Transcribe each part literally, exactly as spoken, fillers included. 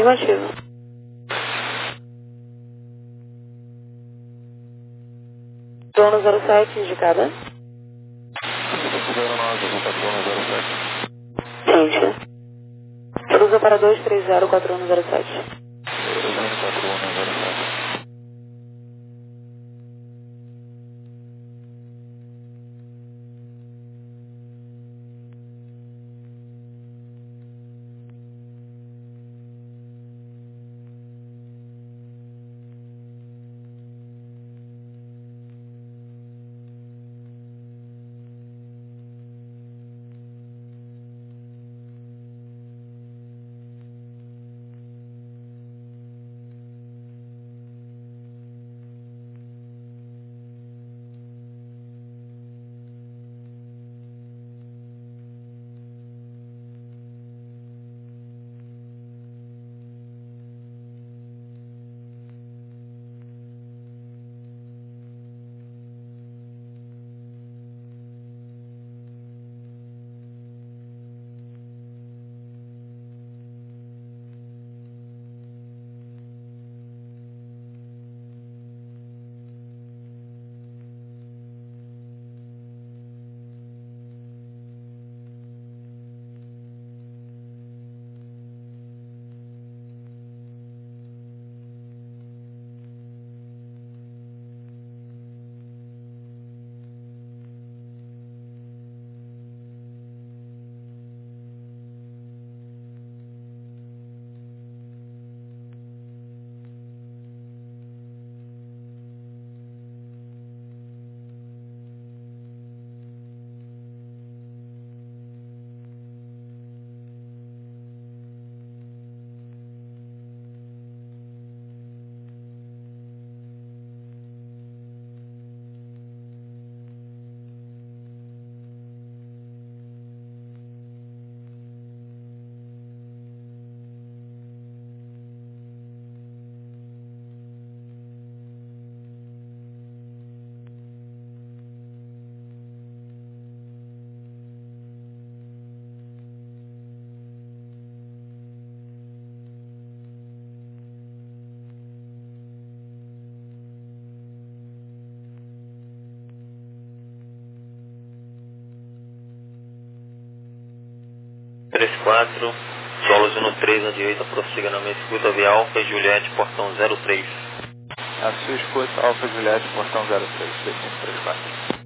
Afirmativo. Dono zero sete indicada. zero nove, vou para dono zero sete. Gente. Cruza para dois três zero quatro um zero sete. quatro um zero sete. três quatro, solos no três na direita, prossiga na minha escuta via Alfa Juliette, portão zero três. A sua escuta, Alfa Juliette, portão zero três, B cinco três quatro.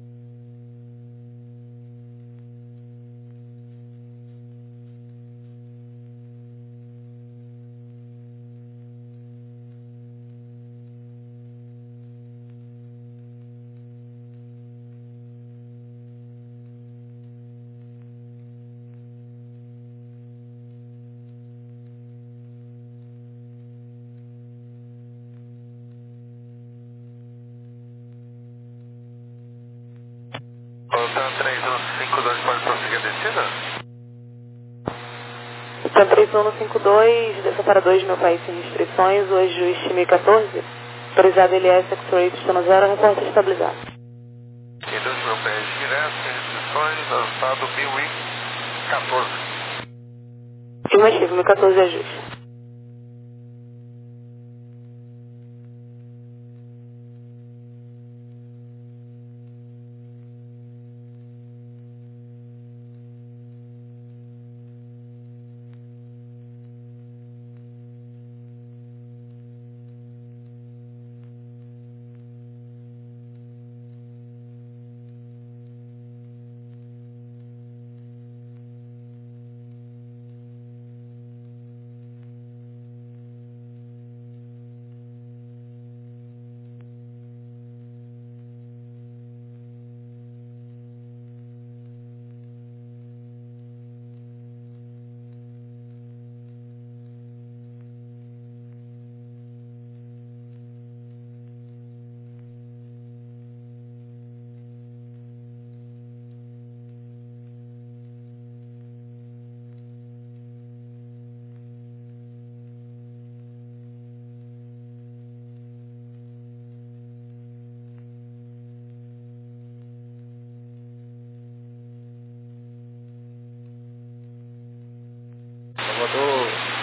Volta três um cinco dois, pode prosseguir a descida? Então três um cinco dois, desça para dois, meu país sem restrições, hoje o estime quatorze, autorizado L S, X-Ray, pistão zero, reporte estabilizado. Em dois mil pés direto, sem restrições, avançado mil e quatorze. Afirmativo, mil e quatorze ajuste.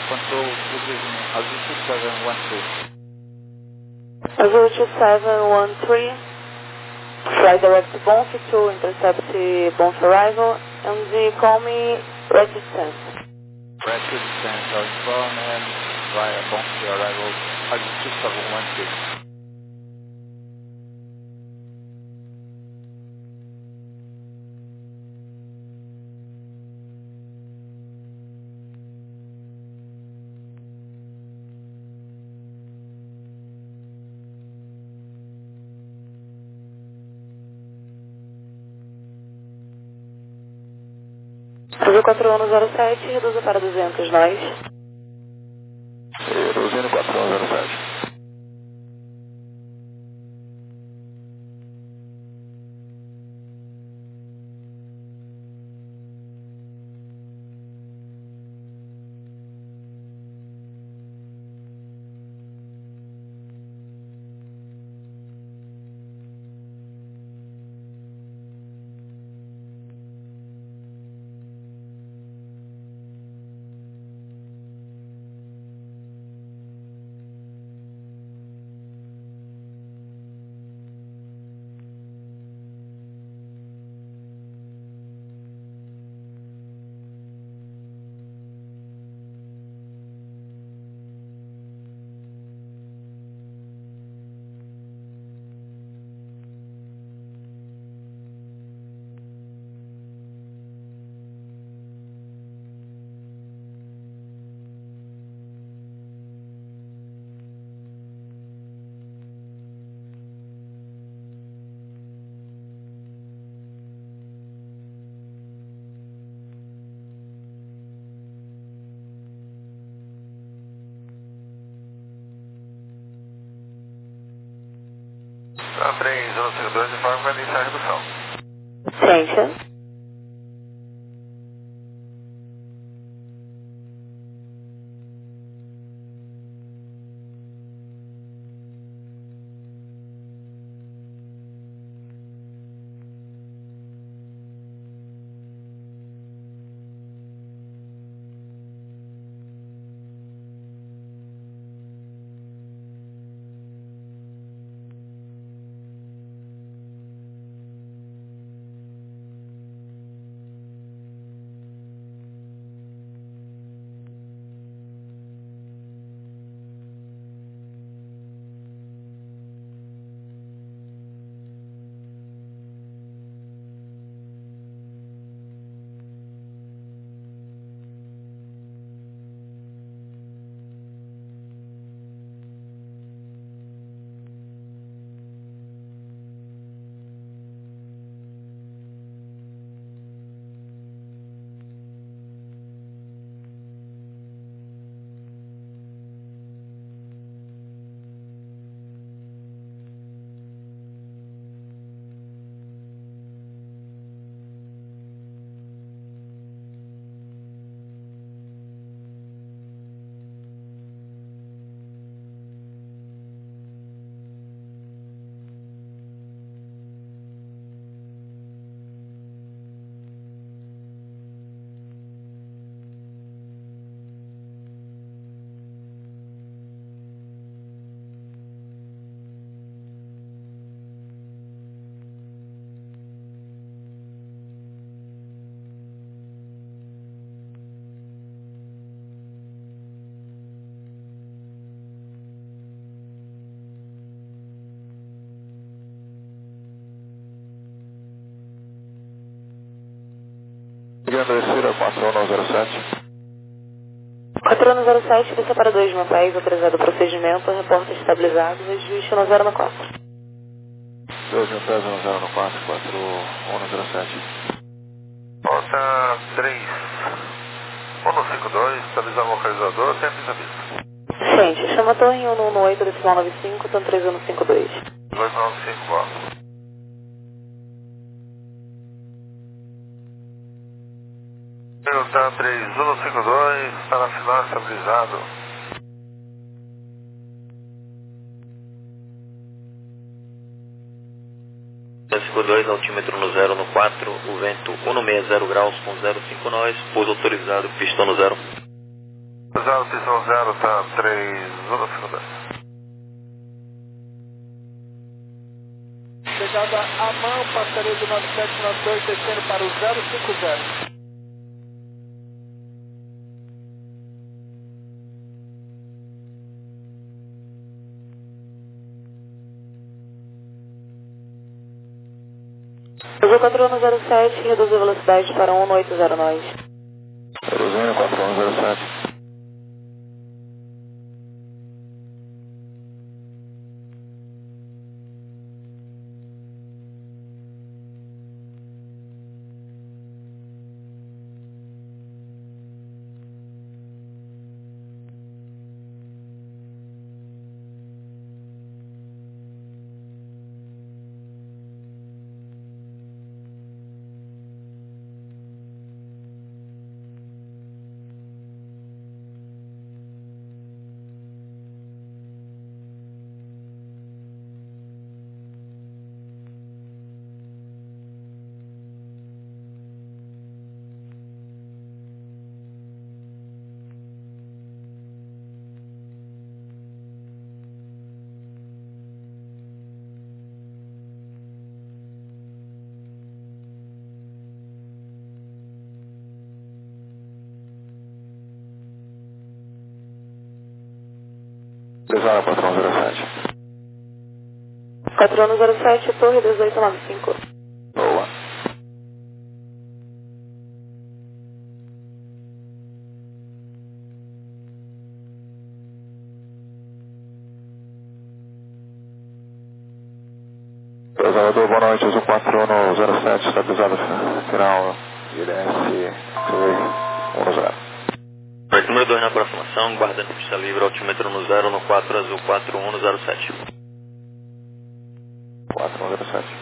Control, good evening. Azul two seven one three. Azul two seven one three. Fly direct to Bonf to intercept Bonf arrival and the call me resistance. Resistance, I'll inform and via Bonf to arrival Azul two seven one three. Azul quatro um zero sete, reduza para duzentos, nós. Reduzindo quatro um zero sete. Tá, três um cinco dois, informe vai iniciar a redução. Ciência. Descida quatro um zero sete. quatro um zero sete, desça para dois, meu país, autorizado o procedimento, reporta estabilizado, registro no zero no quatro. dois mil pés no zero no quatro, quatro um zero sete. Nota três um cinco dois, estabilizar o localizador, sempre estabiliza. Gente, chama a torre em um um oito, decimal nove cinco, então três um cinco dois. dois nove cinco, boa. Delta três um cinco dois, está na final, estabilizado. cinco dois, altímetro no zero no quatro, o vento um sessenta graus com zero cinco nós, pouso autorizado, pistão no zero. Zero, Pistão zero, tá três, zona segunda. Chegada a mão, passaria do nove sete nove dois, descendo para o zero cinco zero. Azul quatro um zero sete, reduziu a velocidade para um oito zero nove. Reduzindo quatro um zero sete. Desara quatro um zero sete. quatro um zero sete, torre dezoito nove cinco. Boa. Pesador, boa noite, Azul quatro um zero sete, estabilizado final, I L S um zero. Porto número dois na aproximação, guardando pista livre, altímetro no zero, no quatro, Azul quatro um zero sete. quatro um zero sete.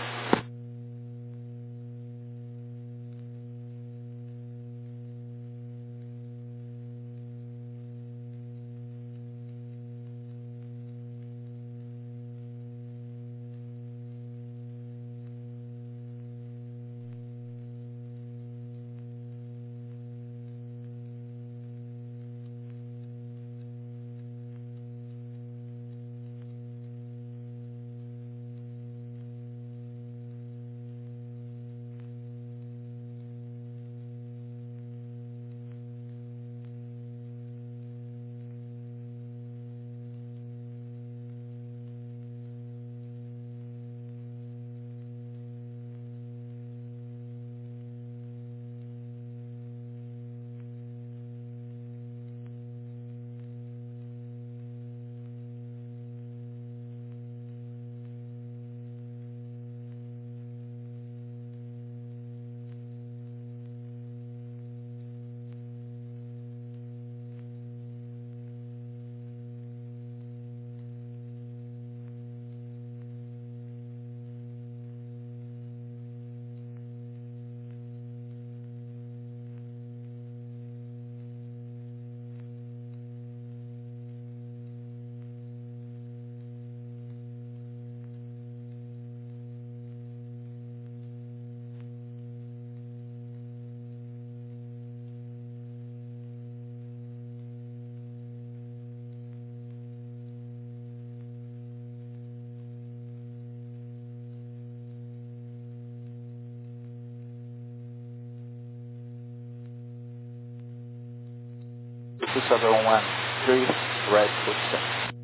two seven one three, right foot.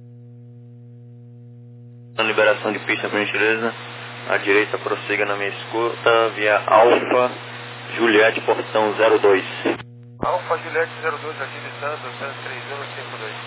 Na liberação de pista, por gentileza. À direita, prossiga na minha escuta, via Alfa, Juliette, portão zero dois. Alfa Juliette zero dois, aqui de Santos, Santos três zero cinco dois.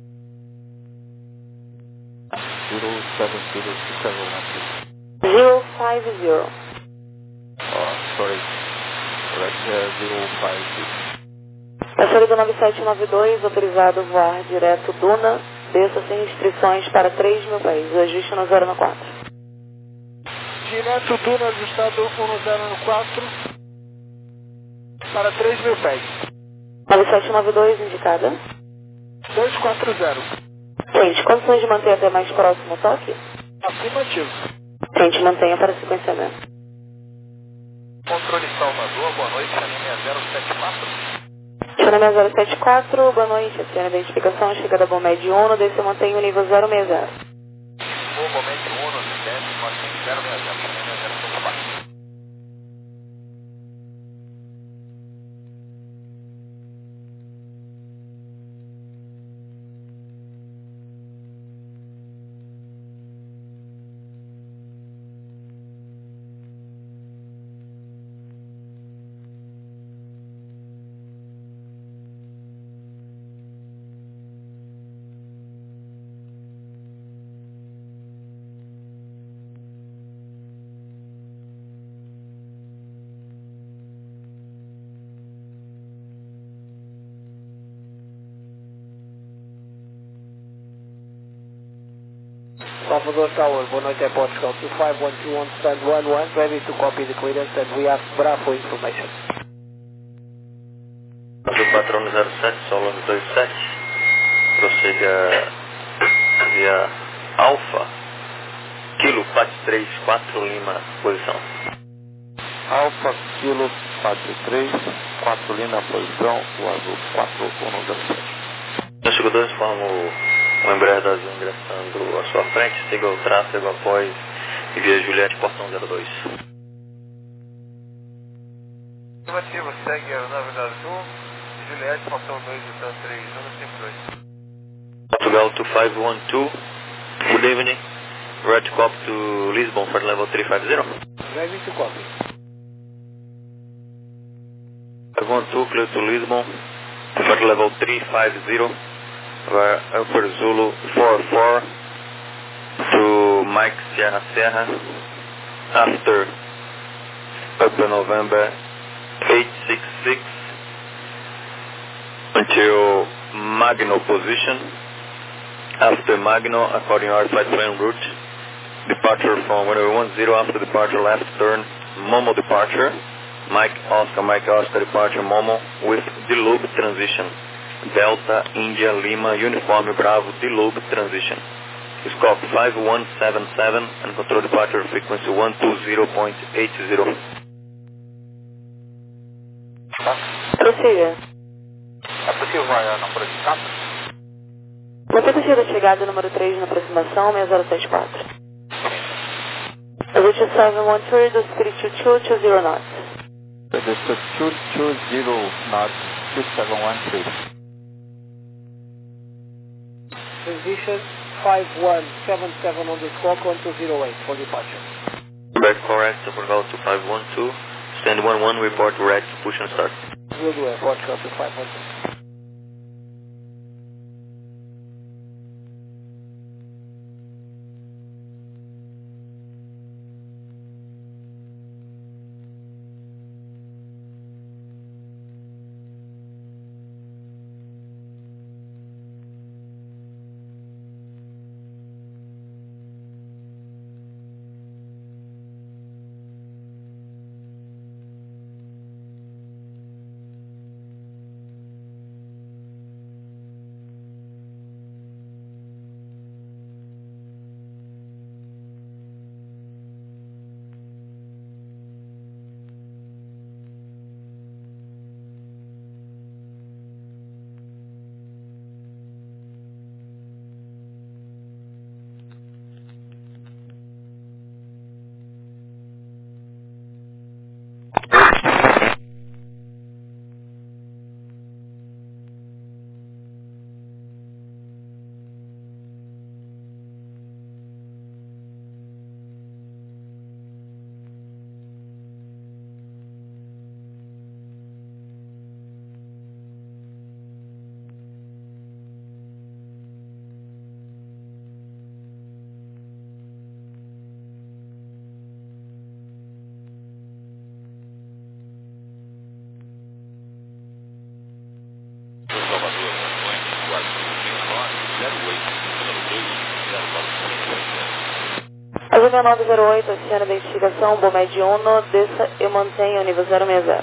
zero seven zero two seven one three. zero five zero. Oh, sorry. Correct, uh, zero five zero. Passaria do nove sete nove dois, autorizado voar direto Duna, desça sem restrições para três mil pés, o ajuste no zero no quatro. Direto Duna ajustado um zero no quatro para três mil pés. nove sete nove dois, indicada. dois quatro zero. Frente, condições de manter até mais próximo o toque? Afirmativo. Frente, mantenha para sequenciamento. Controle Salvador, boa noite, a linha zero sete quatro. China zero sete quatro, boa noite, aciona a identificação, chegada Bom Médio um, desce e mantém o nível zero seis zero. Bom Médio um, desce, mantém zero seis zero, China zero sete quatro. Salvador Tower, boa noite, é Portugal two five one two on stand one one, ready to copy the clearance and we have Bravo information. quatro um zero sete, Solo dois sete, prossiga via Alfa, Kilo quatro três quatro Lima, posição. Alfa, Kilo, quatro três, quatro Lima, posição, o azul quatro um zero sete. Os jogadores formam o Embraer da Azul ingressando à sua frente, siga o tráfego após e via Juliette, portão zero dois. Afirmativo, segue a aeronave da Azul, Juliette, portão dois, então três um, cinco dois. Portugal two five one two, good evening, red cop to Lisbon for level three five zero. Ready to copy. five one two, clear to Lisbon for level three five zero, via Upper Zulu four four to Mike Sierra Serra, after Upper November eight six six until Magno position. After Magno, according to our flight plan route, departure from runway one zero, after departure left turn, Momo departure, Mike Oscar, Mike Oscar departure, Momo with D-Loop transition, Delta India Lima Uniform Bravo D-Loop transition. Scope five one seven seven and control departure frequency one two zero point eight zero. Prossiga. É possível vai na projeção? Mantém o giro de chegada número três na aproximação, seis zero sete quatro. Azul sete um três, do Spirit two two two zero knots. This is two two zero knots, two seven one three. Transition five one seven seven on the squawk one two zero eight for departure. Back correct, Portugal two five one two, stand one one, report red, push and start. Will do, Air Portugal two five one two. Azul nove zero oito, aciona a identificação, Bom Médio um, desça e mantenha o nível zero seis zero.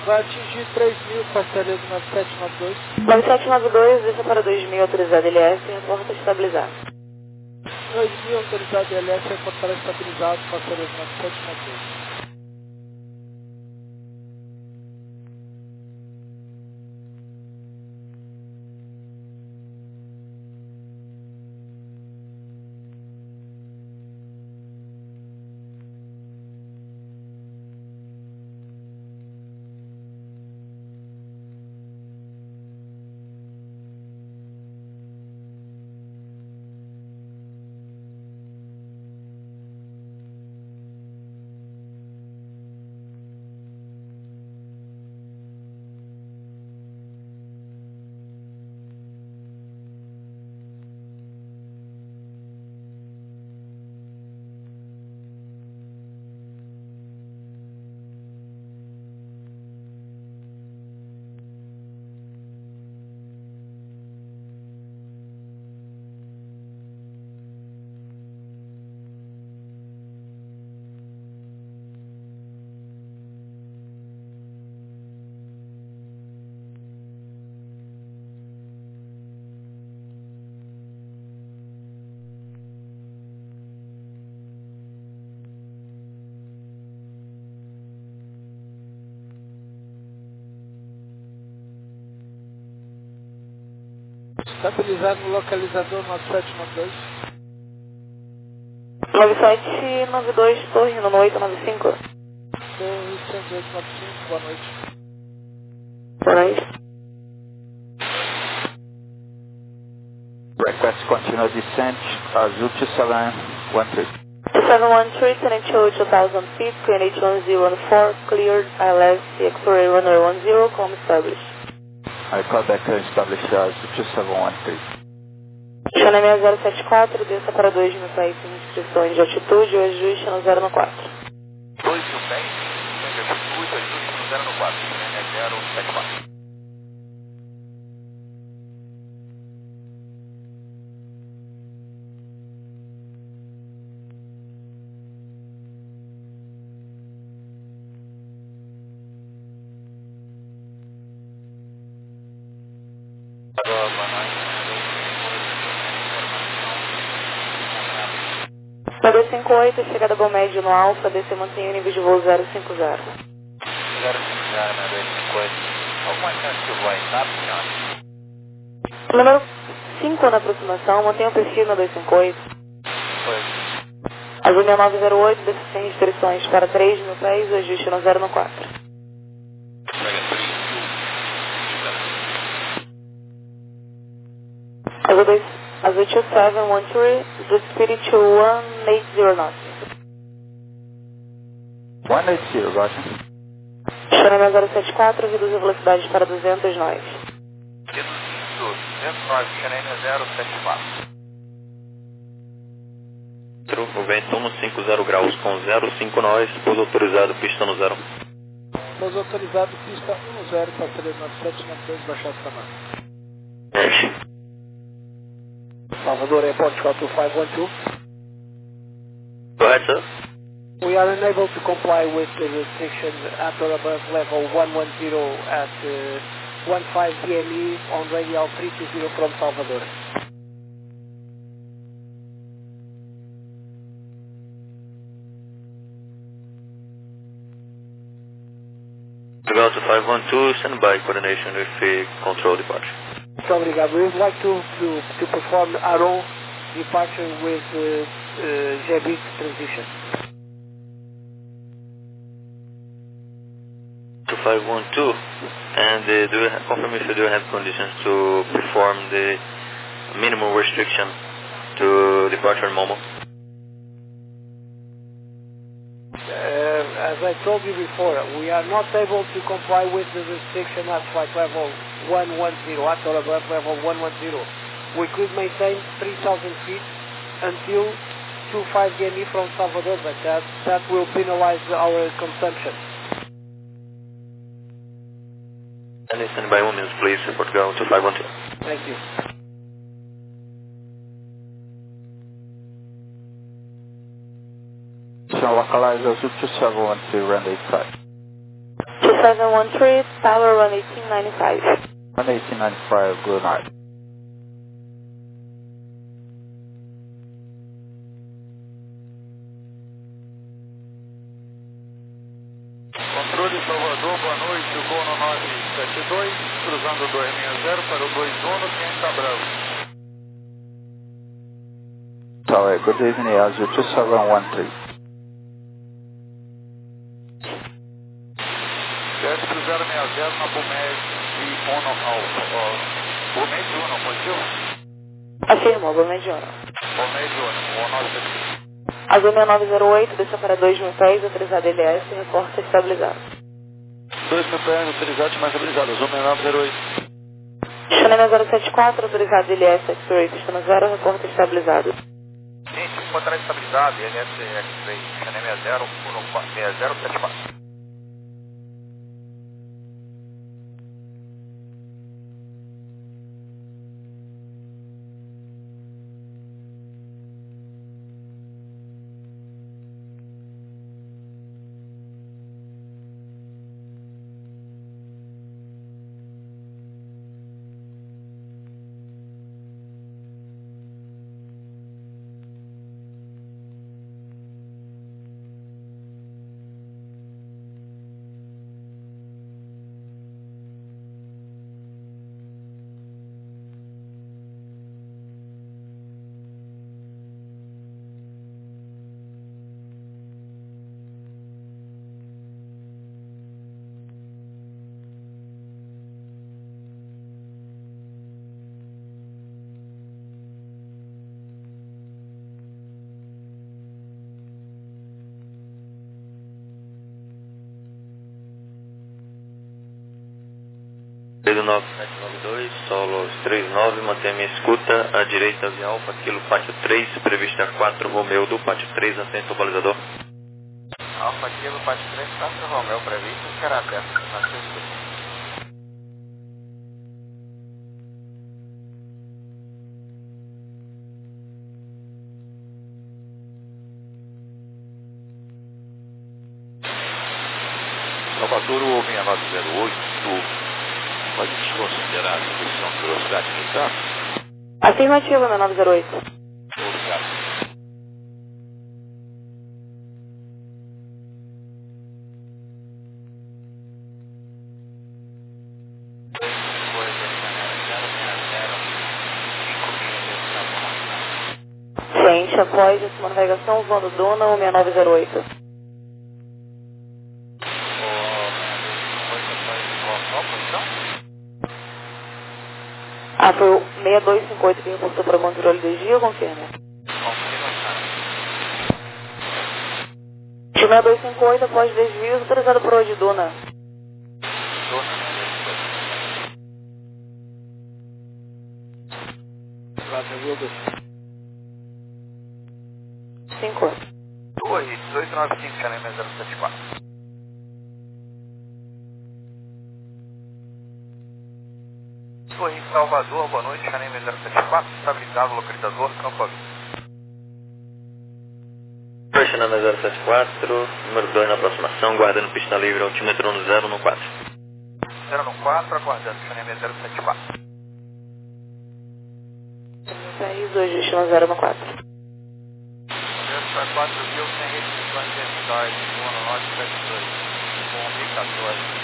vai atingir três mil, passaria nove sete nove dois. nove sete nove dois, deixa para dois mil, autorizado L S, reporta estabilizado. dois mil, autorizado L S, reportar estabilizado, passaria nove sete nove dois. Estabilizar no localizador nove sete nove dois. nove sete nove dois, torre no oito nove cinco. Torre cento e oito nove cinco, boa noite. Boa noite. Request continue descent, Azul two seven one three. two seven one three, Tenant two thousand feet, Queen H one zero one four, cleared, I L S, X-ray runway one zero, com established. I call back to establish Azul two seven one three. China seis zero sete quatro, desça para dois mil pés em inscrições de altitude, o ajuste no zero no quatro. dois mil pés, inscrições de altitude, ajuste no zero no quatro, China zero sete quatro. Na dois cinco oito, chegada bom médio no Alfa, D C mantém o nível de voo zero cinco zero. zero cinco zero na dois cinco oito. Alguma chance que eu vou entrar, senhor? Número cinco na aproximação, mantenha o perfil na dois cinco oito. Foi. Azul seis nove zero oito, desce sem restrições para três mil pés, o ajuste no zero no quatro. Azul dois, Azul two seven one three, do Spirit to one eight zero knots. one eight zero, Roger. China zero sete quatro, reduz a velocidade para duzentos nós. Reduzindo duzentos nós, China zero sete quatro. O vento um cinco zero graus com zero cinco nós, pouso autorizado, pista no zero. Pouso autorizado, pista um zero, passaria nove sete nove dois, baixar essa marca. Salvador Airport, Scout two five one two. Go ahead, sir. We are unable to comply with the restriction at or above level one one zero at uh, one five D M E on radial three two zero from Salvador. Delta five one two, stand by coordination with the control departure. Muito obrigado. We would like to, to, to perform R O departure with uh, uh, G B transition. two five one two, and uh, do you have, confirm if you do have conditions to perform the minimum restriction to departure in Momo? Uh, as I told you before, we are not able to comply with the restriction at flight level one one zero, at or above level one one zero. We could maintain three thousand feet until two five D M E from Salvador, but that, that will penalize our consumption. And stand by one minute, please, report ground two five one two. Thank you. So localize Azul two seven one two, runway five. two seven one three, tower one eighteen ninety-five. one eighteen ninety-five, good night. Controle Salvador, boa noite, o voo no nove sete dois, cruzando o dois seis zero para o dois um, quem tá bravo? Tower, good evening, Azul two seven one three. Desce pro zero seis zero na Bumed e Uno Alfa. Bumed Uno, positivo? Afirmou, Bumed Uno. Bumed Uno, o nove sete dois. Azul seis nove zero oito, desceu para dois mil pés, autorizado L S, reporta estabilizado. dois mil pés, autorizado, mais estabilizado, Azul seis nove zero oito. Xanema zero sete quatro, autorizado L S, X-Ray, sistema zero, reporta estabilizado. Gente, encontrar estabilidade, L S X-Ray, Xanema zero, seis zero sete quatro. Pedro nove sete nove dois, solo três nove, mantém a minha escuta, à direita via Alfa, Kilo Pátio três, prevista quatro, Romeu do Pátio três, atento ao balizador. Alfa Kilo Pátio três, quatro Romeu, previsto, será aberto na sexta. Salvador, o seis nove zero oito, pode desconsiderar a redução de velocidade militar? Afirmativo, seis nove zero oito. Obrigado. Ciente, após essa navegação, voando Dona ou seis nove zero oito. Ah, foi o seis dois cinco oito que reportou para o controle do dia, confirma? seis dois cinco oito, após desvios, autorizado por hoje, Dona. cinco. Torre, dezoito nove cinco, Xanema zero sete quatro. Torre Salvador, boa noite, Xanema zero sete quatro, estabilizado, localizador, campo aviso. Xanema zero sete quatro, número dois na aproximação, guardando pista livre, altímetro no zero no quatro. zero no quatro, aguardando, Xanema zero sete quatro. País, hoje, destino zero no quatro. zero quatro mil, sem restrições de emissões, no norte sete dois, com mil e quatorze.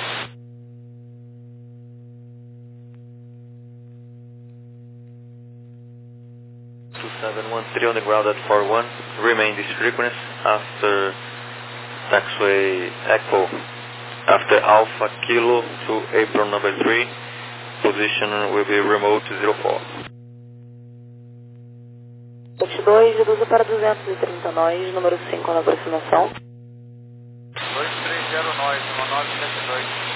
two seven one three on the ground at four one, remain this frequency after taxiway Echo, after Alpha Kilo to apron number three, position will be remote zero four. sete dois, reduza para duzentos e trinta nós, número cinco na aproximação. dois três zero nós, um nove sete dois.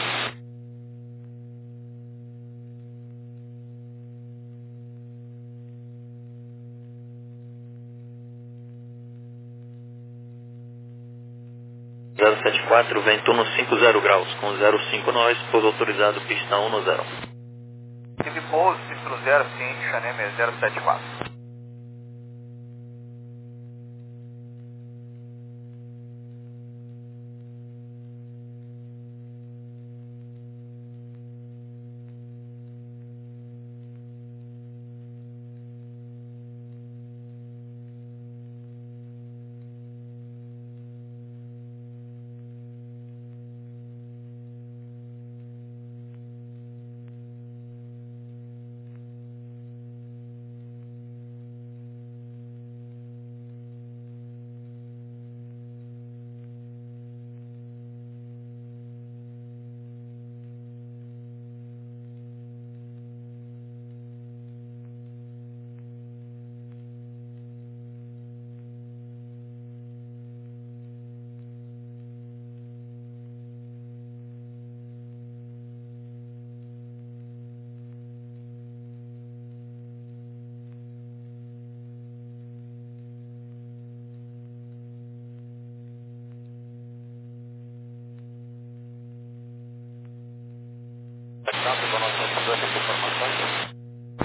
zero sete quatro, vento no cinco zero graus, com zero cinco nós, pouso autorizado, pista um no zero. Tive pouso, Cistro zero, ciente, Xanema zero sete quatro.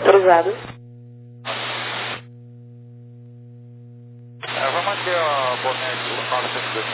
Autorizado. É, vamos manter a bonete novecentos e dois.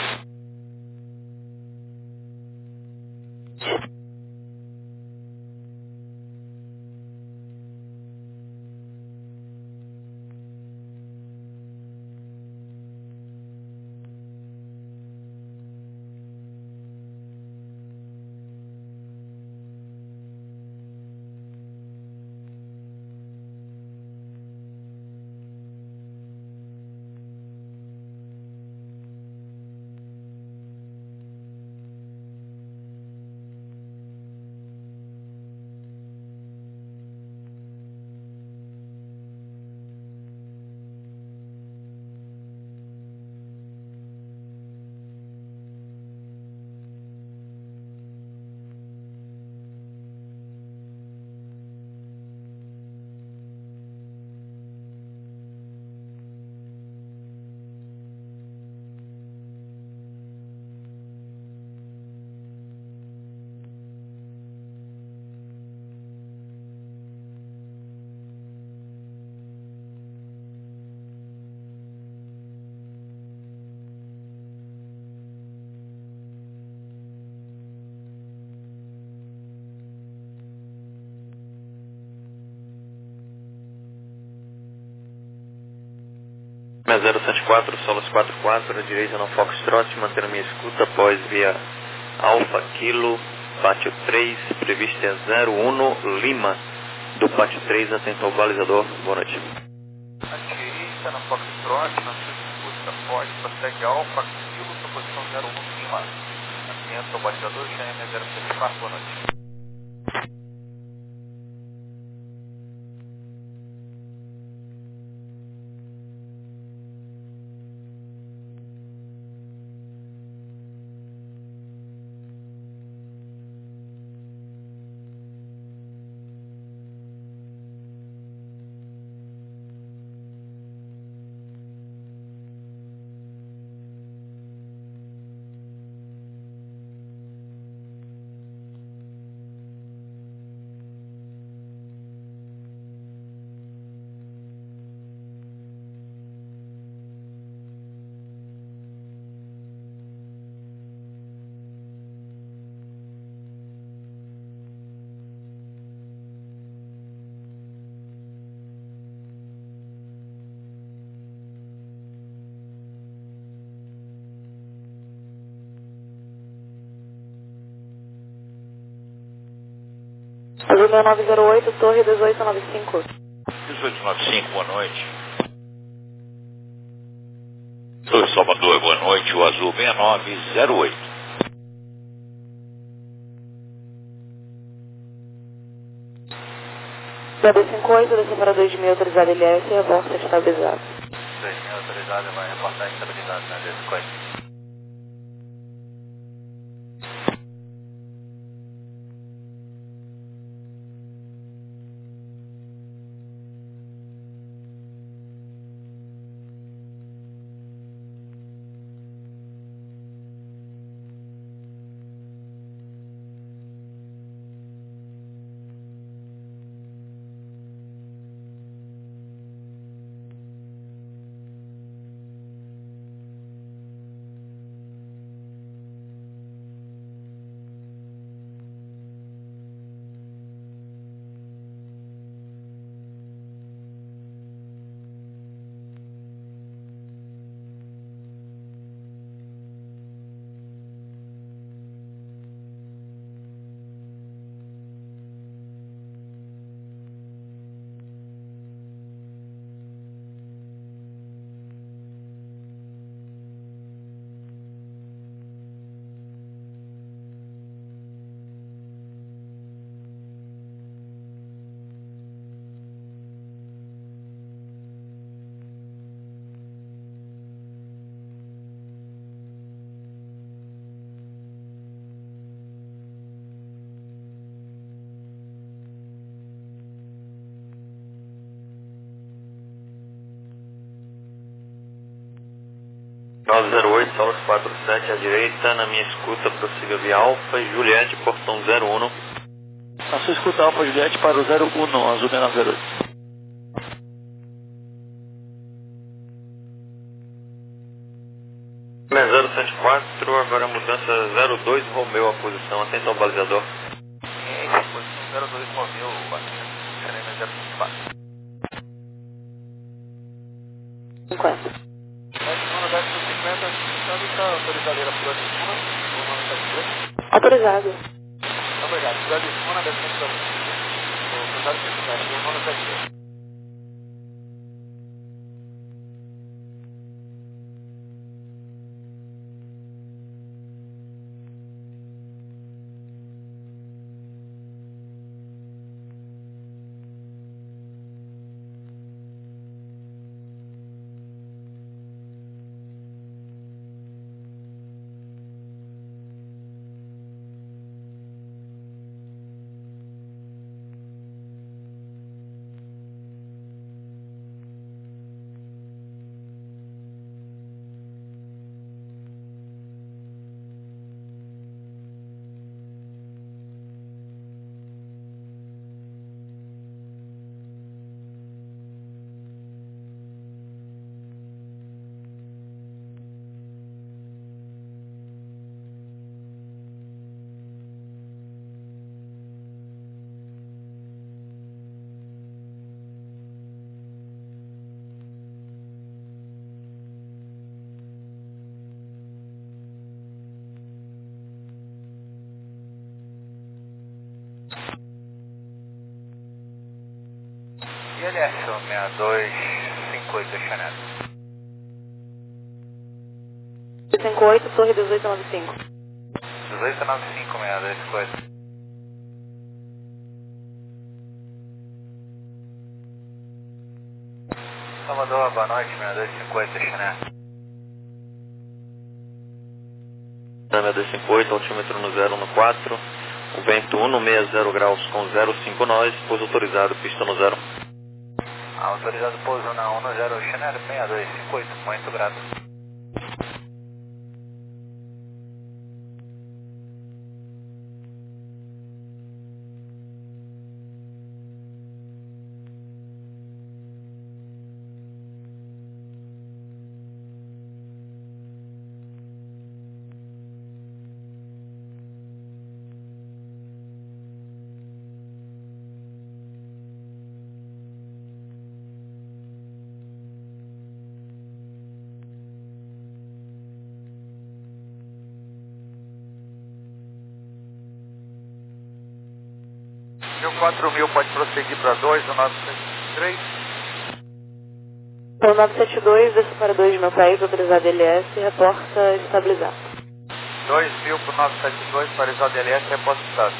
zero sete quatro, Solos quatro quatro, à direita no Foxtrot, mantendo minha escuta após via Alfa Kilo, Pátio três, prevista é zero um Lima, do Pátio três, atento ao balizador, boa noite. À direita na Foxtrot, na sua escuta após, prossegue Alfa Kilo, sua posição zero um Lima. Atento ao balizador, G M zero sete quatro, boa noite. Azul meu nove zero oito, Torre dezoito noventa e cinco. dezoito noventa e cinco, boa noite. Torre Salvador, boa noite. O Azul seis nove zero oito. B B cinquenta e oito, desceu para dois mil, autorizado L S e a volta estabilizada. dois mil autorizado, vai reportar estabilidade na B cinquenta e oito. nove zero oito, Solos quatro sete, à direita, na minha escuta, prossiga via Alfa, Juliette, portão zero um. Na sua escuta Alfa Juliette para o zero um, Azul seis nove zero oito. quatro, agora mudança zero dois Romeu a posição, atenção balizador. Ciência, posição zero dois Romeu, acima Serena zero cinco quatro. cinquenta. Semana décimo cinquenta, sabe que está autorizado aí na fila de cima, ou não está de Autorizado. Obrigado, fila de cima na décima cinquenta. Autorizado de cinquenta, ou não está de I L S seis dois cinco oito, Chanel. cinco oito, torre dezoito noventa e cinco. dezoito noventa e cinco, seis dois cinco oito. Salvador, boa noite, seis dois cinco oito, Chanel. seis dois cinco oito, altímetro no zero um quatro, o vento um sessenta graus com zero cinco nós, pouso autorizado, pista no zero. Autorizado pouso na um zero, Chanel seis dois cinco oito, muito grato. quatro mil pode prosseguir para dois, o nove sete três. Então, nove sete dois, desce para dois meu país, autorizado L S, reporta estabilizado. dois mil para o nove sete dois, autorizado L S, reporta estado.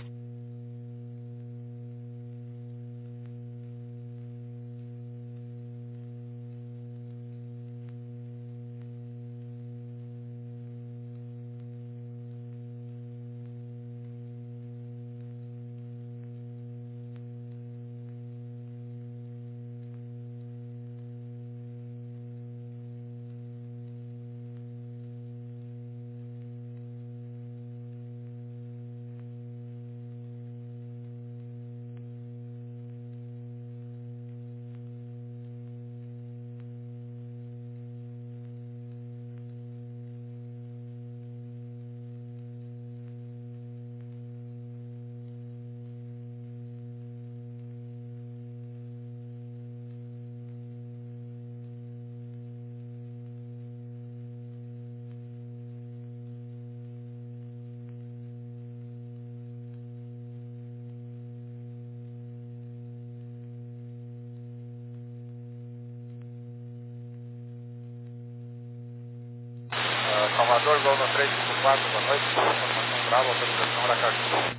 Salvador, gol no três cinco quatro, boa noite. Informação brava, autorização Aracaju.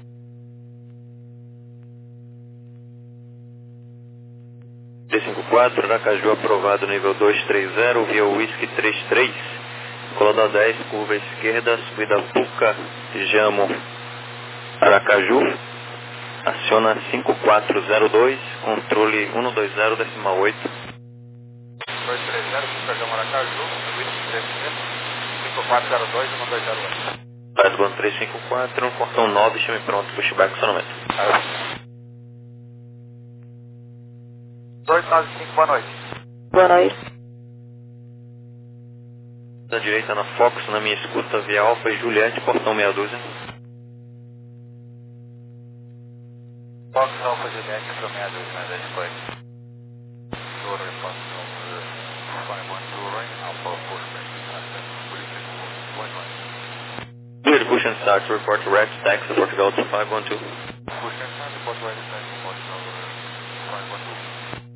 três cinco quatro, Aracaju aprovado nível dois três zero, via Whisky três três, colada dez, curva esquerda, subida Puca, Jamo, Aracaju, aciona cinco quatro zero dois, controle um dois zero, decimal oito. dois três zero, Puca, Jamo, Aracaju, Whisky três três, cinco quatro zero dois, um dois zero oito. Glasgow três cinco quatro, portão nove, chame pronto, pushback, acionamento. dois nove cinco, boa noite. Boa noite. direita na Fox, na minha escuta, via Alfa e Juliette, portão meia dúzia. Fox Alfa Juliette para meia dúzia, né, da escolha. Door report from five one two right, Alpha Postman, one one. Clear push and start, report red taxi, Portugal to five one two. Push and start, report red taxi, Portugal five one two.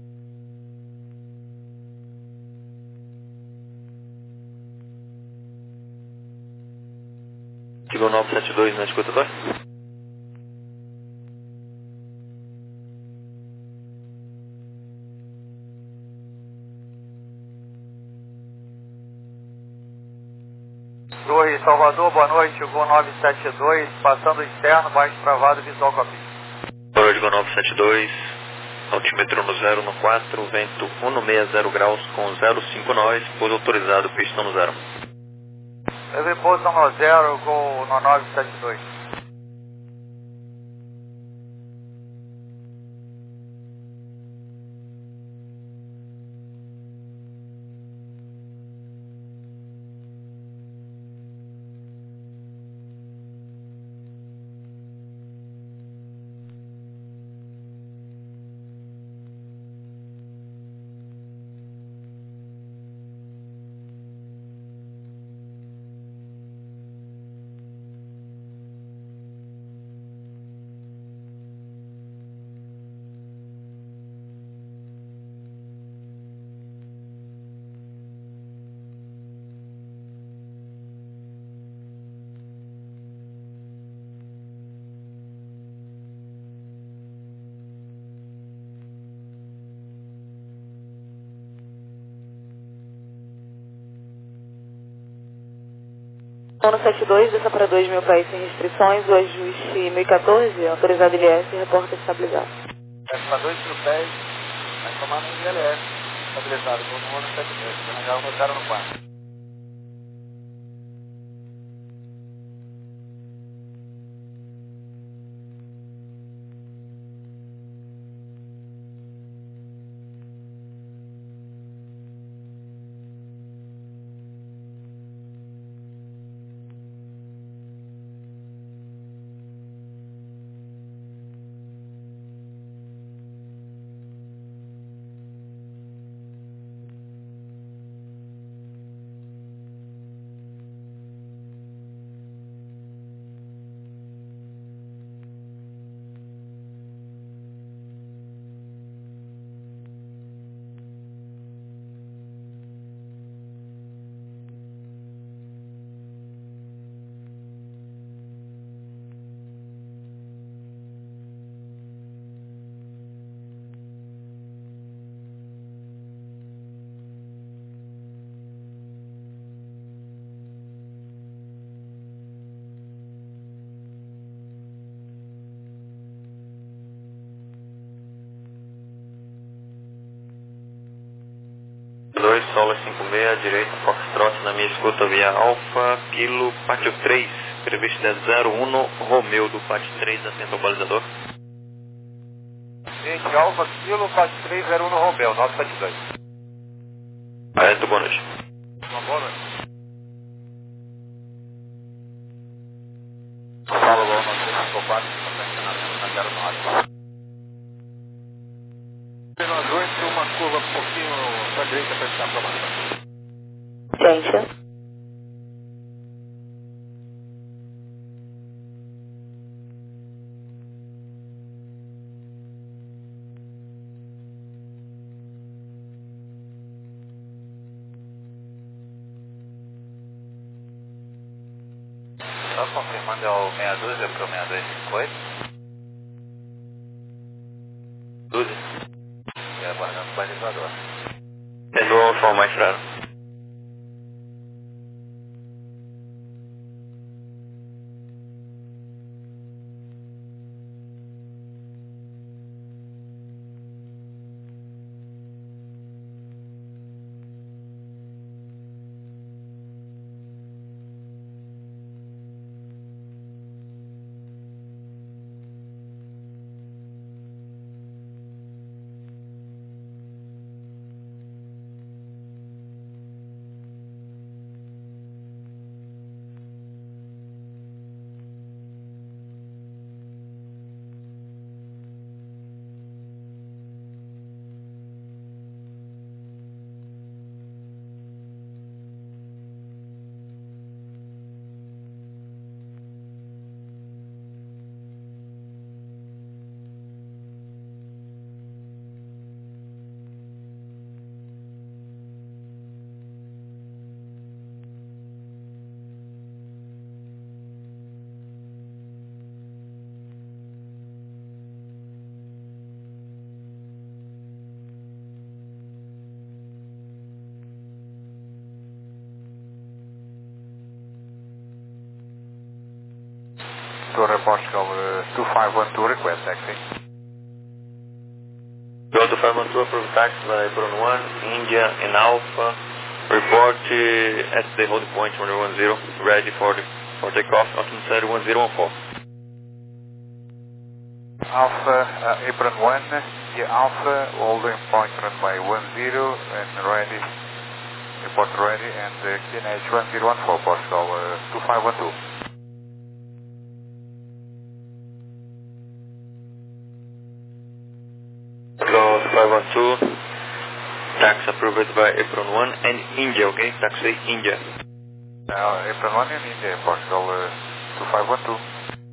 Chegou nove sete dois na escuta agora. Torre Salvador, boa noite, Gol nove sete dois, passando externo, baixo travado, visual com a pista. Boa noite, Gol nove sete dois, altímetro no zero no quatro, vento cento e sessenta graus com zero cinco nós, pouso autorizado, pista no zero. Leve pouso no zero, Gol no nove sete dois. Sono sete dois, desça para dois mil pés sem restrições, o ajuste mil e quatorze, autorizado I L S, reporta estabilizado. Desce para dois mil pés, vai tomar no I L S, estabilizado, Gol no nove sete dois, vai negar o zero no quatro. dois, Solo cinco seis, direita, Foxtrot, na minha escuta via Alfa, Kilo, Pátio três, previsto é zero um, Romeu do Pátio três, atento ao balizador. Gente, Alfa, Kilo, Pátio três, zero um Romeu, nove sete dois. Correto, boa noite. Uma boa noite. Fala, Gol nove cinco quatro, na zero nove. Uma curva um pouquinho para a direita para essa aprovação. Gente. Só confirmando, é o meia dúzia para o meia dois cinco oito. Dúzia. E aguardando o balizador. Tentou uma forma mais rara. one two, request taxi. Go to five one two, approve taxi by Apron one, India and Alpha. Report uh, at the hold point one one zero, ready for the, for takeoff, altitude one zero one four. Alpha, uh, Apron one, India Alpha, holding point runway one zero, and ready, report ready, and uh, Q N H one zero one four, Portugal uh, two five one two. Close five one two, tax approved by Apron one and India, okay? Taxi India. Now, Apron one and India, Portugal uh, two five one two.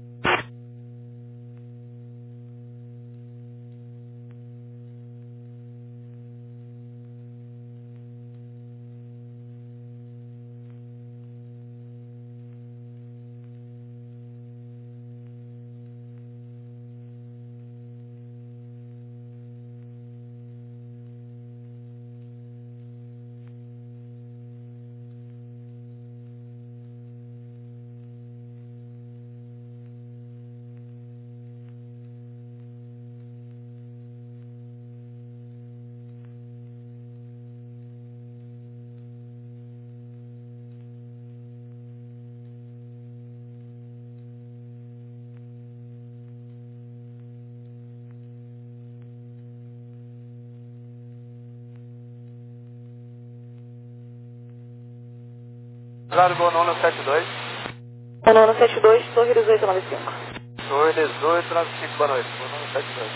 Claro, Bonono sete dois. Bonono sete dois, Torre dezoito nove cinco. Torre dezoito nove cinco, boa noite. Bonono sete dois.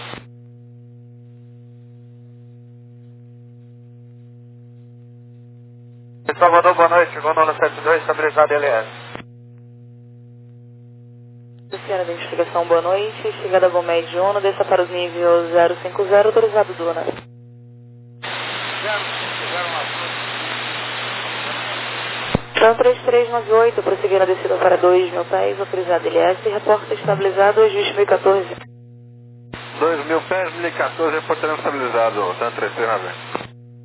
Salvador, boa noite. Bonono sete dois, estabilizado L S. Senhora da investigação, boa noite. Chegada a Bomed Uno, desça para os níveis zero cinco zero, autorizado Duna. Então três três nove oito, prosseguindo a descida para dois mil pés, autorizado L S, reporta estabilizado, ajuste mil e quatorze. dois mil pés, mil e quatorze, reportando estabilizado, tanto três três nove oito.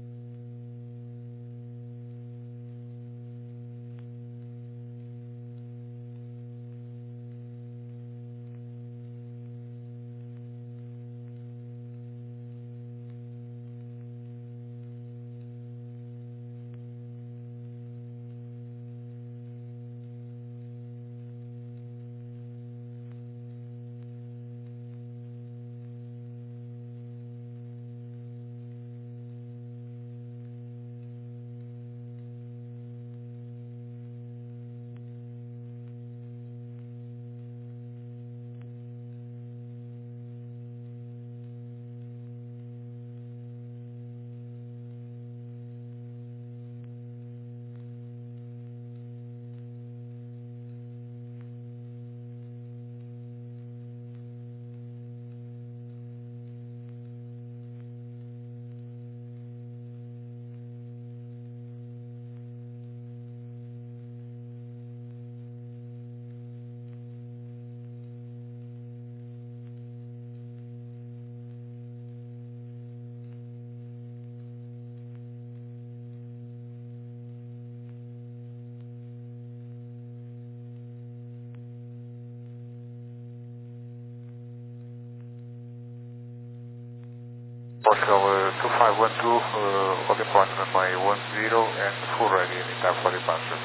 Portugal uh, two five one two, uh, on the point runway one zero and full ready in time for departure.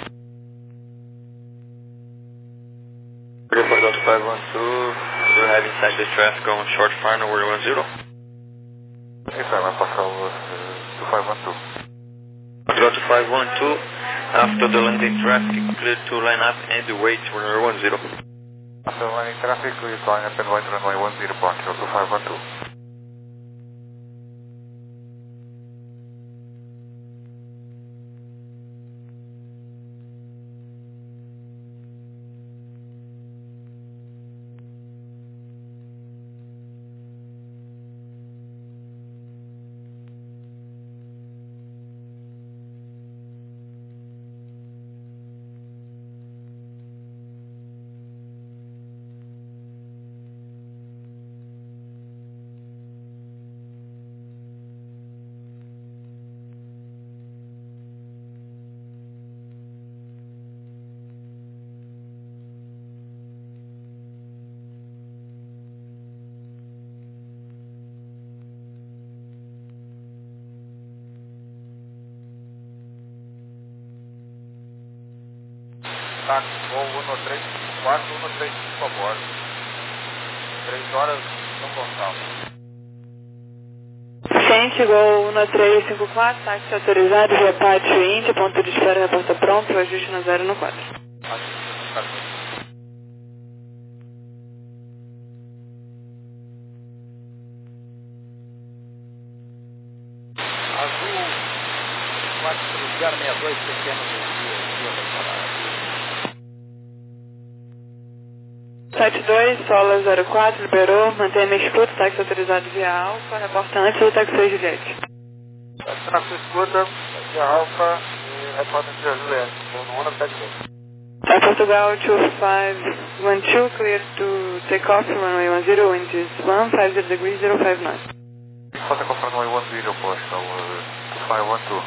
Report Delta five one two, we're having inside the traffic on short final over one zero. Yes, I'm Portugal uh, two five one two. Delta five one two, after the landing traffic, clear to line up and wait runway one zero. After landing traffic, we're flying up and wait runway one zero, Portugal two five one two. Táxi, voo um três cinco quatro, um três cinco a bordo. três horas, São Gonçalo. Gente, Gol um três cinco quatro, táxi autorizado via Pátio Índia, ponto de espera, reporta pronto, ajuste na zero no quatro. Azul quatro zero seis dois, pequeno desvio, sete dois, Sola zero quatro, liberou, mantém a escuta, táxi autorizado via Alfa, reporta antes do táxi seis Juliette. Táxi na sua escuta, via Alfa e reporta via Juliette, vou no um sete dois. Air Portugal two five one two, clear to take off, runway one zero, wind is one five zero degrees, zero five nine. Contact off runway one zero, Portugal, uh, two five one two.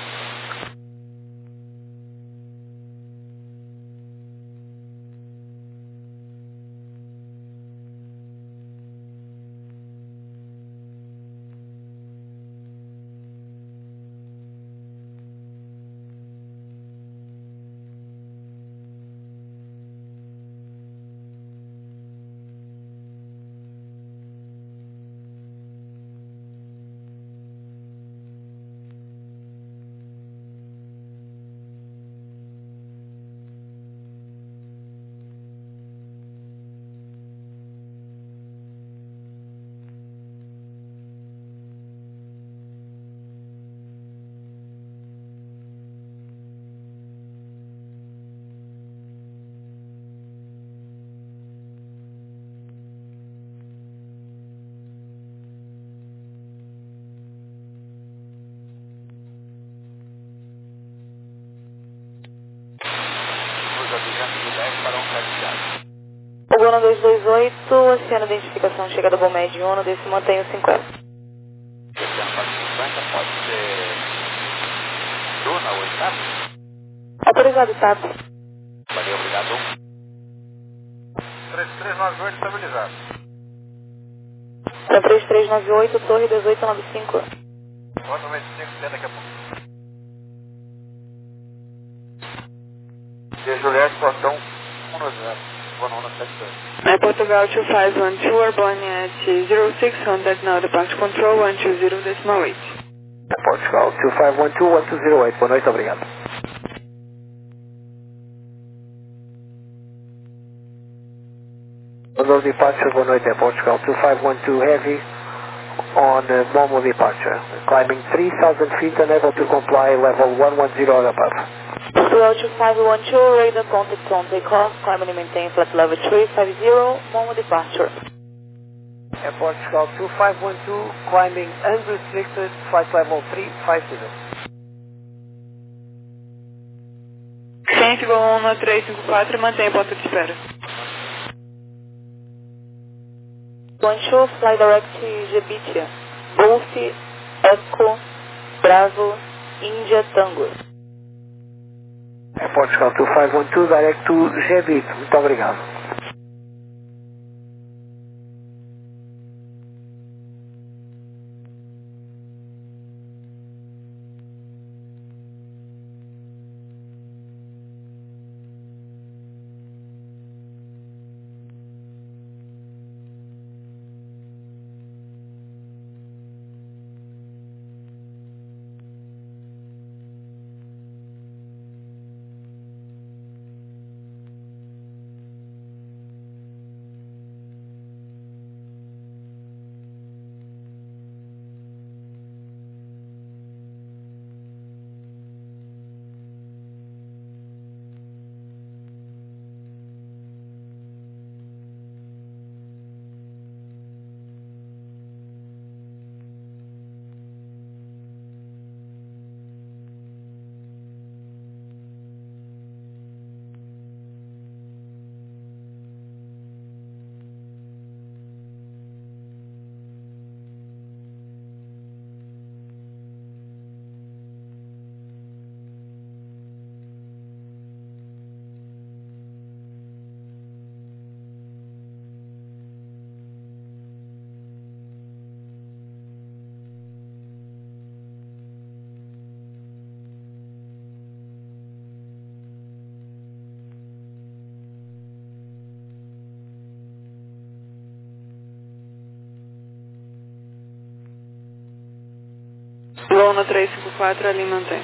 O Gol dois dois oito, oceano de identificação, chegada Bom Médio um, desse mantém o cinquenta. cinquenta pode ser Bruna ou Estado? Autorizado, Estado. Valeu, obrigado. três três nove oito estabilizado. Para três três nove oito, Torre dezoito noventa e cinco. Quanto vinte e cinco, tem daqui a pouco. Via Juliette, portão um zero. Vou no um sete dois. Air Portugal two five one two, airborne at zero six, contact now departure control one two zero decimal eight. Portugal two five one two, one two zero eight, boa noite, obrigado. On departure, boa noite, Air Portugal two five one two heavy on uh, normal departure, climbing three thousand feet, unable to comply, level one one zero or above. Portugal two five one two, radar contact on takeoff, climb and maintain flight level three five zero, normal departure. Air Portugal two five one two, climbing unrestricted, flight level three five zero. Gente, Gol um três cinco quatro, mantém ponto de espera. one two, fly direct Jebitia, Golf, Echo, Bravo, India, Tango. Air Portugal two five one two, direct to Jebit, muito obrigado. Lona três cinco quatro, ali mantém.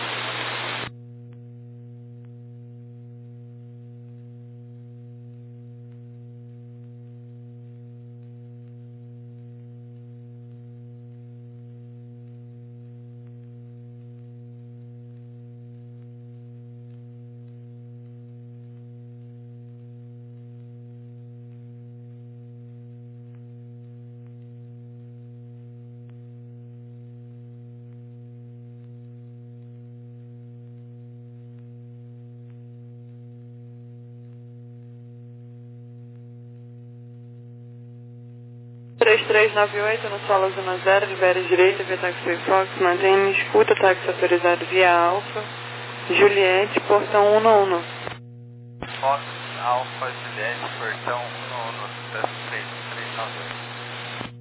três três nove oito, no solo zona zero, libere direita, via táxi Fox, mantém escuta, táxi autorizado via Alfa, Juliette, portão um um. Fox, Alfa, Juliette, portão um um, três três nove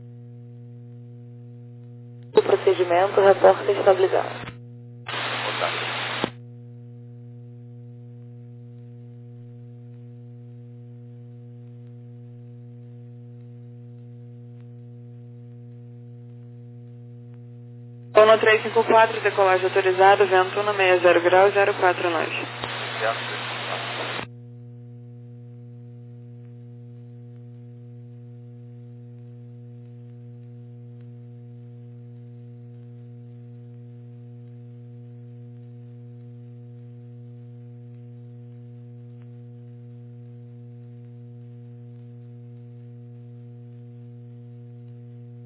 oito. O procedimento, repórter estabilizado. Lona três cinco quatro, decolagem autorizado, vento um, sessenta graus, zero quatro nós.